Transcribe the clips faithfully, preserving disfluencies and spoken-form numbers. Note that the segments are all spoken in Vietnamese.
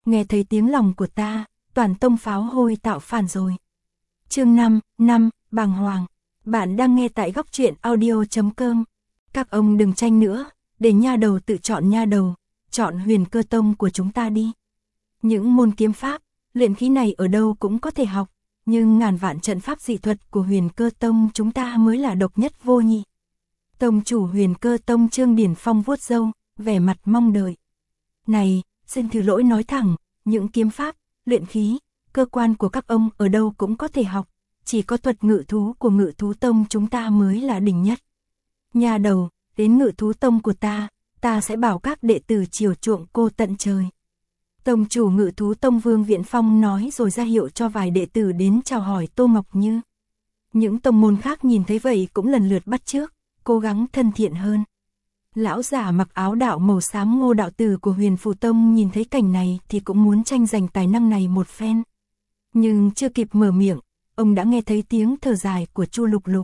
nghe thấy tiếng lòng của ta, toàn tông pháo hôi tạo phản rồi. Chương năm, năm, bàng hoàng. Bạn đang nghe tại góc truyện audio chấm com. Các ông đừng tranh nữa, để nha đầu tự chọn nha đầu, chọn Huyền Cơ Tông của chúng ta đi. Những môn kiếm pháp, luyện khí này ở đâu cũng có thể học, nhưng ngàn vạn trận pháp dị thuật của Huyền Cơ Tông chúng ta mới là độc nhất vô nhị. Tông chủ Huyền Cơ Tông Trương Điển Phong vuốt râu, vẻ mặt mong đợi. Này, xin thứ lỗi nói thẳng, những kiếm pháp, luyện khí, cơ quan của các ông ở đâu cũng có thể học, chỉ có thuật ngự thú của Ngự Thú Tông chúng ta mới là đỉnh nhất. Nhà đầu, đến Ngự Thú Tông của ta, ta sẽ bảo các đệ tử chiều chuộng cô tận trời. Tông chủ Ngự Thú Tông Vương Viễn Phong nói rồi ra hiệu cho vài đệ tử đến chào hỏi Tô Ngọc Như. Những tông môn khác nhìn thấy vậy cũng lần lượt bắt chước, cố gắng thân thiện hơn. Lão giả mặc áo đạo màu xám Ngô đạo tử của Huyền Phù Tông nhìn thấy cảnh này thì cũng muốn tranh giành tài năng này một phen. Nhưng chưa kịp mở miệng, ông đã nghe thấy tiếng thở dài của Chu Lục Lục.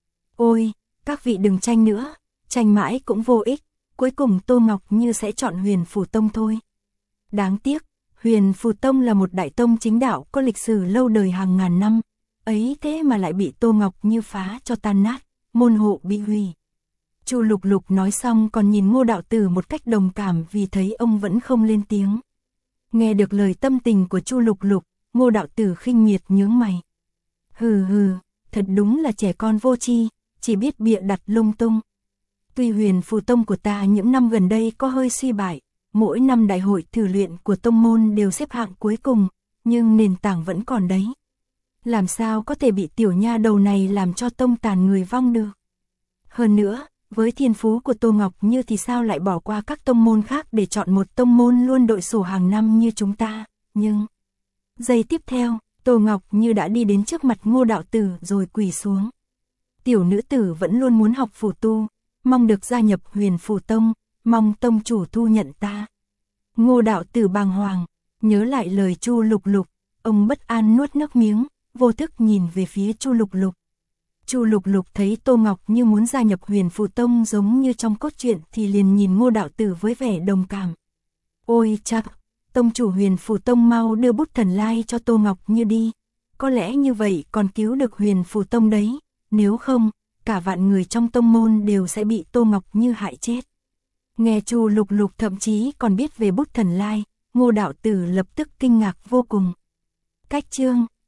Ôi, các vị đừng tranh nữa, tranh mãi cũng vô ích, cuối cùng Tô Ngọc Như sẽ chọn Huyền Phù Tông thôi. Đáng tiếc, Huyền Phù Tông là một đại tông chính đạo có lịch sử lâu đời hàng ngàn năm, ấy thế mà lại bị Tô Ngọc Như phá cho tan nát, môn hộ bị hủy. Chu Lục Lục nói xong còn nhìn Ngô đạo tử một cách đồng cảm vì thấy ông vẫn không lên tiếng. Nghe được lời tâm tình của Chu Lục Lục, Ngô đạo tử khinh miệt nhướng mày. Hừ hừ, thật đúng là trẻ con vô tri, chỉ biết bịa đặt lung tung. Tuy Huyền Phù Tông của ta những năm gần đây có hơi suy bại, mỗi năm đại hội thử luyện của tông môn đều xếp hạng cuối cùng, nhưng nền tảng vẫn còn đấy. Làm sao có thể bị tiểu nha đầu này làm cho tông tàn người vong được. Hơn nữa, với thiên phú của Tô Ngọc Như thì sao lại bỏ qua các tông môn khác để chọn một tông môn luôn đội sổ hàng năm như chúng ta, nhưng... Giây tiếp theo, Tô Ngọc Như đã đi đến trước mặt Ngô đạo tử rồi quỳ xuống. Tiểu nữ tử vẫn luôn muốn học phù tu, mong được gia nhập Huyền Phù Tông, mong tông chủ thu nhận ta. Ngô đạo tử bàng hoàng, nhớ lại lời Chu Lục Lục, ông bất an nuốt nước miếng, vô thức nhìn về phía Chu Lục Lục. Chu Lục Lục thấy Tô Ngọc Như muốn gia nhập Huyền Phù Tông giống như trong cốt truyện thì liền nhìn Ngô đạo tử với vẻ đồng cảm. Ôi chắc, tông chủ Huyền Phù Tông mau đưa bút thần lai cho Tô Ngọc Như đi, có lẽ như vậy còn cứu được Huyền Phù Tông đấy, nếu không, cả vạn người trong tông môn đều sẽ bị Tô Ngọc Như hại chết. Nghe Chu Lục Lục thậm chí còn biết về bút thần lai, Ngô đạo tử lập tức kinh ngạc vô cùng. Cách chương